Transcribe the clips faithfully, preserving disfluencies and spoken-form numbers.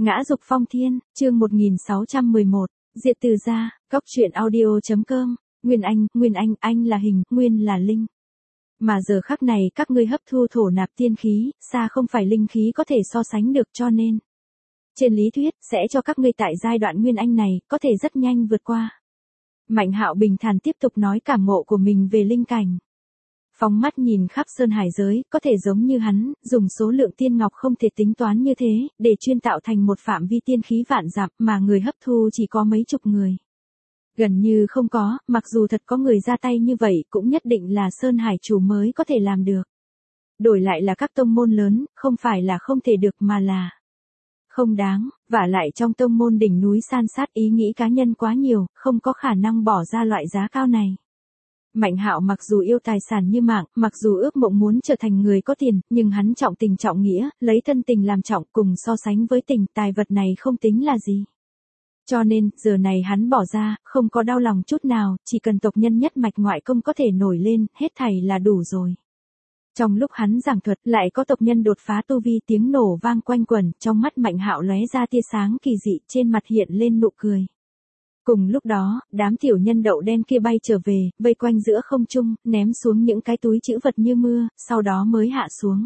Ngã dục phong thiên, chương một nghìn sáu trăm mười một, Diệt từ gia, góc truyện audio.com, Nguyên Anh, Nguyên Anh, anh là hình, Nguyên là linh. Mà giờ khắc này các ngươi hấp thu thổ nạp tiên khí, xa không phải linh khí có thể so sánh được cho nên. Trên lý thuyết, sẽ cho các ngươi tại giai đoạn Nguyên Anh này, có thể rất nhanh vượt qua. Mạnh Hạo bình thản tiếp tục nói cảm ngộ của mình về linh cảnh. Phóng mắt nhìn khắp sơn hải giới, có thể giống như hắn, dùng số lượng tiên ngọc không thể tính toán như thế, để chuyên tạo thành một phạm vi tiên khí vạn dặm mà người hấp thu chỉ có mấy chục người. Gần như không có, mặc dù thật có người ra tay như vậy cũng nhất định là sơn hải chủ mới có thể làm được. Đổi lại là các tông môn lớn, không phải là không thể được mà là không đáng, vả lại trong tông môn đỉnh núi san sát ý nghĩ cá nhân quá nhiều, không có khả năng bỏ ra loại giá cao này. Mạnh Hạo mặc dù yêu tài sản như mạng, mặc dù ước mộng muốn trở thành người có tiền, nhưng hắn trọng tình trọng nghĩa, lấy thân tình làm trọng, cùng so sánh với tình, tài vật này không tính là gì. Cho nên, giờ này hắn bỏ ra, không có đau lòng chút nào, chỉ cần tộc nhân nhất mạch ngoại công có thể nổi lên, hết thảy là đủ rồi. Trong lúc hắn giảng thuật, lại có tộc nhân đột phá tu vi, tiếng nổ vang quanh quẩn, trong mắt Mạnh Hạo lóe ra tia sáng kỳ dị, trên mặt hiện lên nụ cười. Cùng lúc đó, đám tiểu nhân đậu đen kia bay trở về, vây quanh giữa không trung, ném xuống những cái túi trữ vật như mưa, sau đó mới hạ xuống.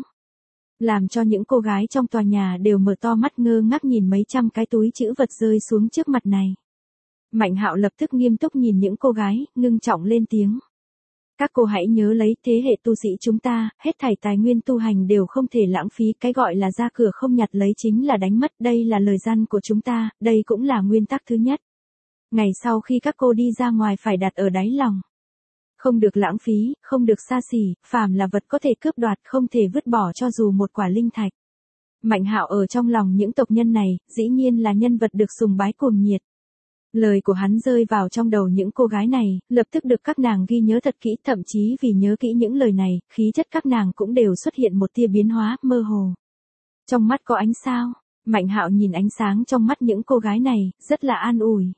Làm cho những cô gái trong tòa nhà đều mở to mắt ngơ ngác nhìn mấy trăm cái túi trữ vật rơi xuống trước mặt này. Mạnh Hạo lập tức nghiêm túc nhìn những cô gái, ngưng trọng lên tiếng. Các cô hãy nhớ lấy, thế hệ tu sĩ chúng ta, hết thảy tài nguyên tu hành đều không thể lãng phí, cái gọi là ra cửa không nhặt lấy chính là đánh mất, đây là lời răn của chúng ta, đây cũng là nguyên tắc thứ nhất. Ngày sau khi các cô đi ra ngoài phải đặt ở đáy lòng. Không được lãng phí, không được xa xỉ, phàm là vật có thể cướp đoạt, không thể vứt bỏ cho dù một quả linh thạch. Mạnh Hạo ở trong lòng những tộc nhân này, dĩ nhiên là nhân vật được sùng bái cuồng nhiệt. Lời của hắn rơi vào trong đầu những cô gái này, lập tức được các nàng ghi nhớ thật kỹ, thậm chí vì nhớ kỹ những lời này, khí chất các nàng cũng đều xuất hiện một tia biến hóa, mơ hồ. Trong mắt có ánh sao, Mạnh Hạo nhìn ánh sáng trong mắt những cô gái này, rất là an ủi.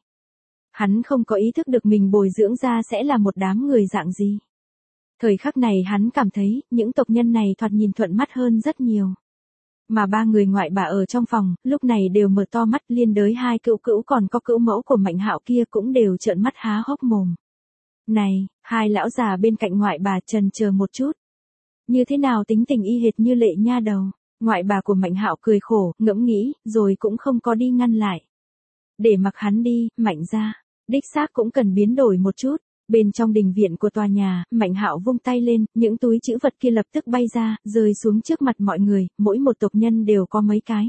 Hắn không có ý thức được mình bồi dưỡng ra sẽ là một đám người dạng gì. Thời khắc này hắn cảm thấy, những tộc nhân này thoạt nhìn thuận mắt hơn rất nhiều. Mà ba người ngoại bà ở trong phòng, lúc này đều mở to mắt, liên đới hai cữu cữu còn có cữu mẫu của Mạnh Hạo kia cũng đều trợn mắt há hốc mồm. Này, hai lão già bên cạnh ngoại bà chần chờ một chút. Như thế nào tính tình y hệt như Lệ nha đầu, ngoại bà của Mạnh Hạo cười khổ, ngẫm nghĩ, rồi cũng không có đi ngăn lại. Để mặc hắn đi, Mạnh gia, đích xác cũng cần biến đổi một chút. Bên trong đình viện của tòa nhà, Mạnh Hạo vung tay lên, những túi trữ vật kia lập tức bay ra, rơi xuống trước mặt mọi người, mỗi một tộc nhân đều có mấy cái.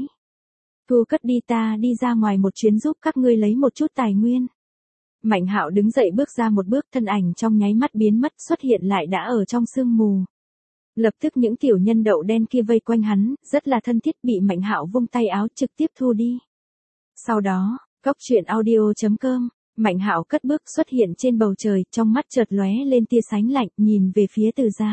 Thu cất đi, ta đi ra ngoài một chuyến giúp các ngươi lấy một chút tài nguyên. Mạnh Hạo đứng dậy bước ra một bước, thân ảnh trong nháy mắt biến mất, xuất hiện lại đã ở trong sương mù. Lập tức những tiểu nhân đậu đen kia vây quanh hắn, rất là thân thiết, bị Mạnh Hạo vung tay áo trực tiếp thu đi. Sau đó, góc truyện audio.com, Mạnh Hạo cất bước xuất hiện trên bầu trời, trong mắt chợt lóe lên tia sánh lạnh, nhìn về phía Từ gia.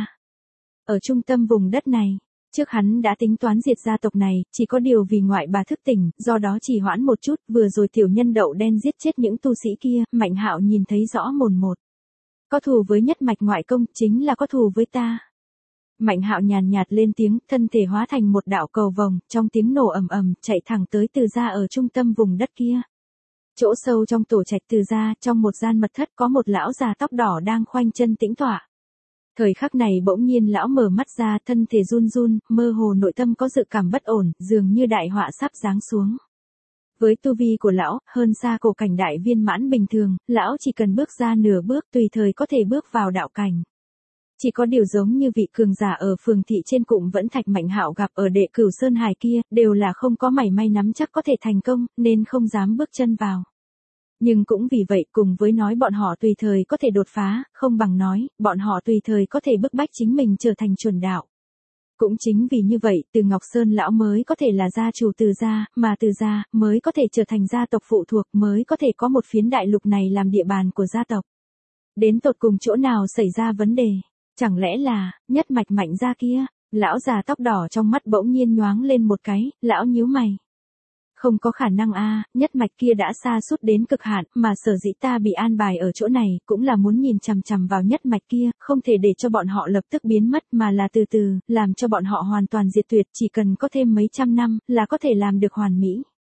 Ở trung tâm vùng đất này, trước hắn đã tính toán diệt gia tộc này, chỉ có điều vì ngoại bà thức tỉnh, do đó chỉ hoãn một chút, vừa rồi tiểu nhân đậu đen giết chết những tu sĩ kia, Mạnh Hạo nhìn thấy rõ mồn một. Có thù với nhất mạch ngoại công, chính là có thù với ta. Mạnh Hạo nhàn nhạt lên tiếng, thân thể hóa thành một đạo cầu vồng, trong tiếng nổ ầm ầm, chạy thẳng tới Từ gia ở trung tâm vùng đất kia. Chỗ sâu trong tổ trạch Từ gia, trong một gian mật thất có một lão già tóc đỏ đang khoanh chân tĩnh tọa. Thời khắc này bỗng nhiên lão mở mắt ra, thân thể run run, mơ hồ nội tâm có dự cảm bất ổn, dường như đại họa sắp giáng xuống. Với tu vi của lão, hơn xa cổ cảnh đại viên mãn bình thường, lão chỉ cần bước ra nửa bước tùy thời có thể bước vào đạo cảnh. Chỉ có điều giống như vị cường giả ở phường thị trên cụm Vẫn Thạch Mạnh Hạo gặp ở Đệ Cửu Sơn Hải kia, đều là không có mảy may nắm chắc có thể thành công, nên không dám bước chân vào. Nhưng cũng vì vậy, cùng với nói bọn họ tùy thời có thể đột phá, không bằng nói, bọn họ tùy thời có thể bức bách chính mình trở thành chuẩn đạo. Cũng chính vì như vậy, Từ Ngọc Sơn lão mới có thể là gia chủ Từ gia, mà Từ gia mới có thể trở thành gia tộc phụ thuộc, mới có thể có một phiến đại lục này làm địa bàn của gia tộc. Đến tột cùng chỗ nào xảy ra vấn đề? Chẳng lẽ là, nhất mạch Mạnh gia kia? Lão già tóc đỏ trong mắt bỗng nhiên nhoáng lên một cái, lão nhíu mày. Không có khả năng a, nhất mạch kia đã sa sút đến cực hạn, mà sở dĩ ta bị an bài ở chỗ này, cũng là muốn nhìn chằm chằm vào nhất mạch kia, không thể để cho bọn họ lập tức biến mất mà là từ từ, làm cho bọn họ hoàn toàn diệt tuyệt, chỉ cần có thêm mấy trăm năm, là có thể làm được hoàn mỹ.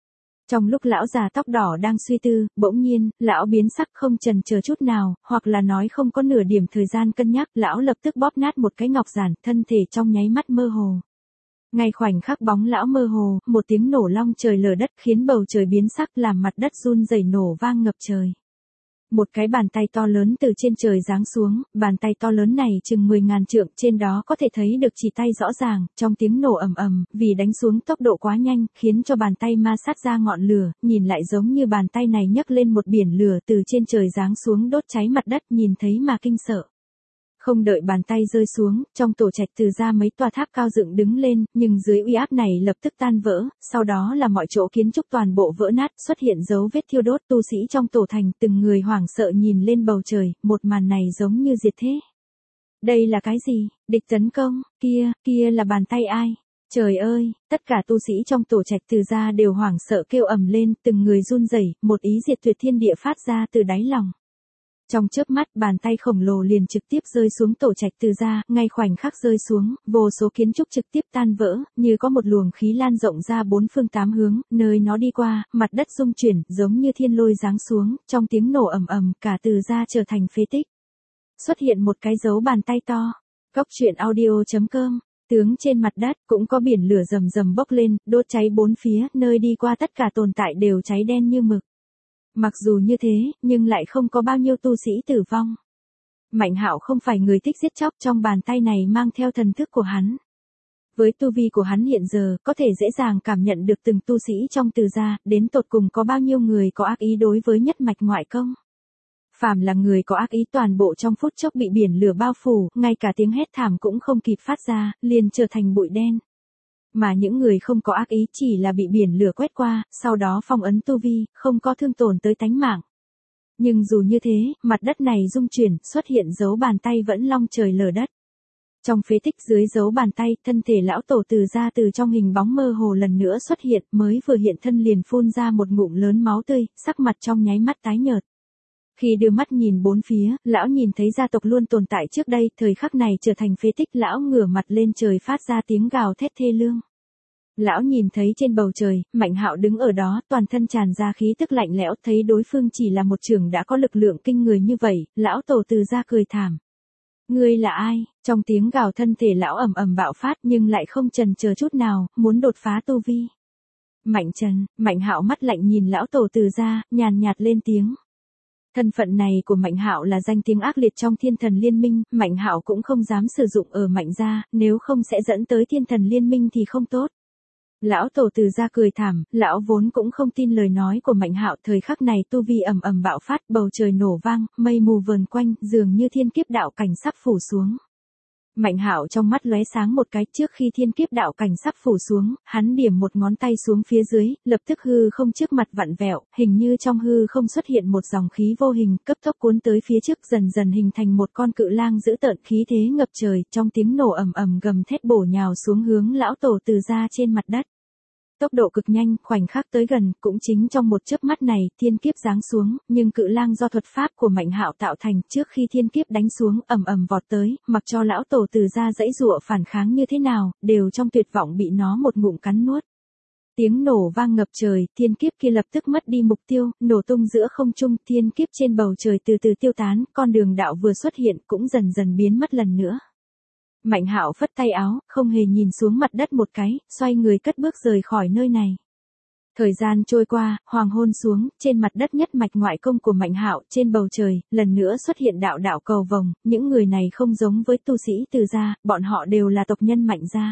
Trong lúc lão già tóc đỏ đang suy tư, bỗng nhiên, lão biến sắc không chần chờ chút nào, hoặc là nói không có nửa điểm thời gian cân nhắc, lão lập tức bóp nát một cái ngọc giản, thân thể trong nháy mắt mơ hồ. Ngay khoảnh khắc bóng lão mơ hồ, một tiếng nổ long trời lở đất khiến bầu trời biến sắc làm mặt đất run rẩy nổ vang ngập trời. Một cái bàn tay to lớn từ trên trời giáng xuống, bàn tay to lớn này chừng mười ngàn trượng, trên đó có thể thấy được chỉ tay rõ ràng, trong tiếng nổ ầm ầm, vì đánh xuống tốc độ quá nhanh, khiến cho bàn tay ma sát ra ngọn lửa, nhìn lại giống như bàn tay này nhấc lên một biển lửa từ trên trời giáng xuống đốt cháy mặt đất, nhìn thấy mà kinh sợ. Không đợi bàn tay rơi xuống, trong tổ trạch Từ gia mấy tòa tháp cao dựng đứng lên, nhưng dưới uy áp này lập tức tan vỡ, sau đó là mọi chỗ kiến trúc toàn bộ vỡ nát, xuất hiện dấu vết thiêu đốt, tu sĩ trong tổ thành từng người hoảng sợ nhìn lên bầu trời, một màn này giống như diệt thế. Đây là cái gì? Địch tấn công, kia, kia là bàn tay ai? Trời ơi, tất cả tu sĩ trong tổ trạch Từ gia đều hoảng sợ kêu ầm lên, từng người run rẩy, một ý diệt tuyệt thiên địa phát ra từ đáy lòng. Trong chớp mắt, bàn tay khổng lồ liền trực tiếp rơi xuống tổ trạch Từ gia, ngay khoảnh khắc rơi xuống, vô số kiến trúc trực tiếp tan vỡ, như có một luồng khí lan rộng ra bốn phương tám hướng, nơi nó đi qua, mặt đất rung chuyển, giống như thiên lôi giáng xuống, trong tiếng nổ ầm ầm, cả Từ gia trở thành phế tích. Xuất hiện một cái dấu bàn tay to. Cóc truyện audio chấm com. Tướng trên mặt đất cũng có biển lửa rầm rầm bốc lên, đốt cháy bốn phía, nơi đi qua tất cả tồn tại đều cháy đen như mực. Mặc dù như thế, nhưng lại không có bao nhiêu tu sĩ tử vong. Mạnh Hạo không phải người thích giết chóc, trong bàn tay này mang theo thần thức của hắn. Với tu vi của hắn hiện giờ, có thể dễ dàng cảm nhận được từng tu sĩ trong Từ gia, đến tột cùng có bao nhiêu người có ác ý đối với nhất mạch ngoại công. Phàm là người có ác ý toàn bộ trong phút chốc bị biển lửa bao phủ, ngay cả tiếng hét thảm cũng không kịp phát ra, liền trở thành bụi đen. Mà những người không có ác ý chỉ là bị biển lửa quét qua, sau đó phong ấn tu vi, không có thương tổn tới tánh mạng. Nhưng dù như thế, mặt đất này rung chuyển, xuất hiện dấu bàn tay vẫn long trời lở đất. Trong phế tích dưới dấu bàn tay, thân thể lão tổ Từ gia từ trong hình bóng mơ hồ lần nữa xuất hiện, mới vừa hiện thân liền phun ra một ngụm lớn máu tươi, sắc mặt trong nháy mắt tái nhợt. Khi đưa mắt nhìn bốn phía, lão nhìn thấy gia tộc luôn tồn tại trước đây, thời khắc này trở thành phế tích, lão ngửa mặt lên trời phát ra tiếng gào thét thê lương. Lão nhìn thấy trên bầu trời, Mạnh Hạo đứng ở đó, toàn thân tràn ra khí tức lạnh lẽo, thấy đối phương chỉ là một trưởng đã có lực lượng kinh người như vậy, lão tổ Từ gia cười thảm. Ngươi là ai? Trong tiếng gào thân thể lão ầm ầm bạo phát nhưng lại không chần chờ chút nào, muốn đột phá tu vi. Mạnh Trần, Mạnh Hạo mắt lạnh nhìn lão tổ Từ gia, nhàn nhạt lên tiếng. Thân phận này của Mạnh Hạo là danh tiếng ác liệt trong Thiên Thần Liên Minh, Mạnh Hạo cũng không dám sử dụng ở Mạnh gia, nếu không sẽ dẫn tới Thiên Thần Liên Minh thì không tốt. Lão tổ Từ gia cười thảm, lão vốn cũng không tin lời nói của Mạnh Hạo, thời khắc này tu vi ầm ầm bạo phát, bầu trời nổ vang, mây mù vờn quanh, dường như thiên kiếp đạo cảnh sắp phủ xuống. Mạnh Hạo trong mắt lóe sáng một cái, trước khi thiên kiếp đạo cảnh sắp phủ xuống, hắn điểm một ngón tay xuống phía dưới, lập tức hư không trước mặt vặn vẹo, hình như trong hư không xuất hiện một dòng khí vô hình, cấp tốc cuốn tới phía trước, dần dần hình thành một con cự lang dữ tợn, khí thế ngập trời, trong tiếng nổ ầm ầm gầm thét bổ nhào xuống hướng lão tổ Từ gia trên mặt đất. Tốc độ cực nhanh, khoảnh khắc tới gần, cũng chính trong một chớp mắt này, thiên kiếp giáng xuống, nhưng cự lang do thuật pháp của Mạnh Hạo tạo thành, trước khi thiên kiếp đánh xuống, ầm ầm vọt tới, mặc cho lão tổ Từ gia dãy dụa phản kháng như thế nào, đều trong tuyệt vọng bị nó một ngụm cắn nuốt. Tiếng nổ vang ngập trời, thiên kiếp kia lập tức mất đi mục tiêu, nổ tung giữa không trung, thiên kiếp trên bầu trời từ từ tiêu tán, con đường đạo vừa xuất hiện cũng dần dần biến mất lần nữa. Mạnh Hạo phất tay áo, không hề nhìn xuống mặt đất một cái, xoay người cất bước rời khỏi nơi này. Thời gian trôi qua, hoàng hôn xuống, trên mặt đất nhất mạch ngoại công của Mạnh Hạo, trên bầu trời, lần nữa xuất hiện đạo đạo cầu vồng, những người này không giống với tu sĩ Từ gia, bọn họ đều là tộc nhân Mạnh gia.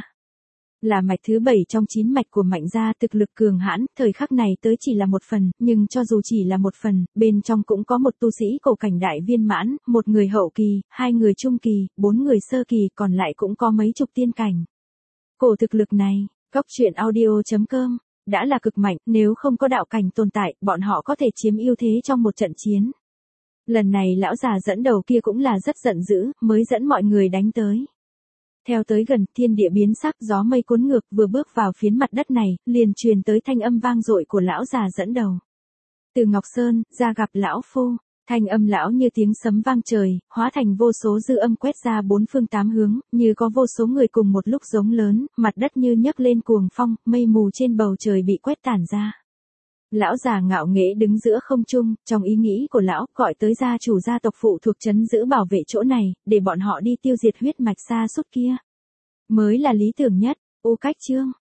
Là mạch thứ bảy trong chín mạch của Mạnh gia, thực lực cường hãn, thời khắc này tới chỉ là một phần, nhưng cho dù chỉ là một phần, bên trong cũng có một tu sĩ cổ cảnh đại viên mãn, một người hậu kỳ, hai người trung kỳ, bốn người sơ kỳ, còn lại cũng có mấy chục tiên cảnh. Cổ thực lực này, cóc truyện audio chấm com, đã là cực mạnh, nếu không có đạo cảnh tồn tại, bọn họ có thể chiếm ưu thế trong một trận chiến. Lần này lão già dẫn đầu kia cũng là rất giận dữ, mới dẫn mọi người đánh tới. Theo tới gần, thiên địa biến sắc, gió mây cuốn ngược, vừa bước vào phiến mặt đất này, liền truyền tới thanh âm vang dội của lão già dẫn đầu. Từ Ngọc Sơn, ra gặp lão phu, thanh âm lão như tiếng sấm vang trời, hóa thành vô số dư âm quét ra bốn phương tám hướng, như có vô số người cùng một lúc giống lớn, mặt đất như nhấc lên cuồng phong, mây mù trên bầu trời bị quét tản ra. Lão già ngạo nghễ đứng giữa không trung, trong ý nghĩ của lão, gọi tới gia chủ gia tộc phụ thuộc trấn giữ bảo vệ chỗ này, để bọn họ đi tiêu diệt huyết mạch sa sút kia. Mới là lý tưởng nhất. Ô Cách Chương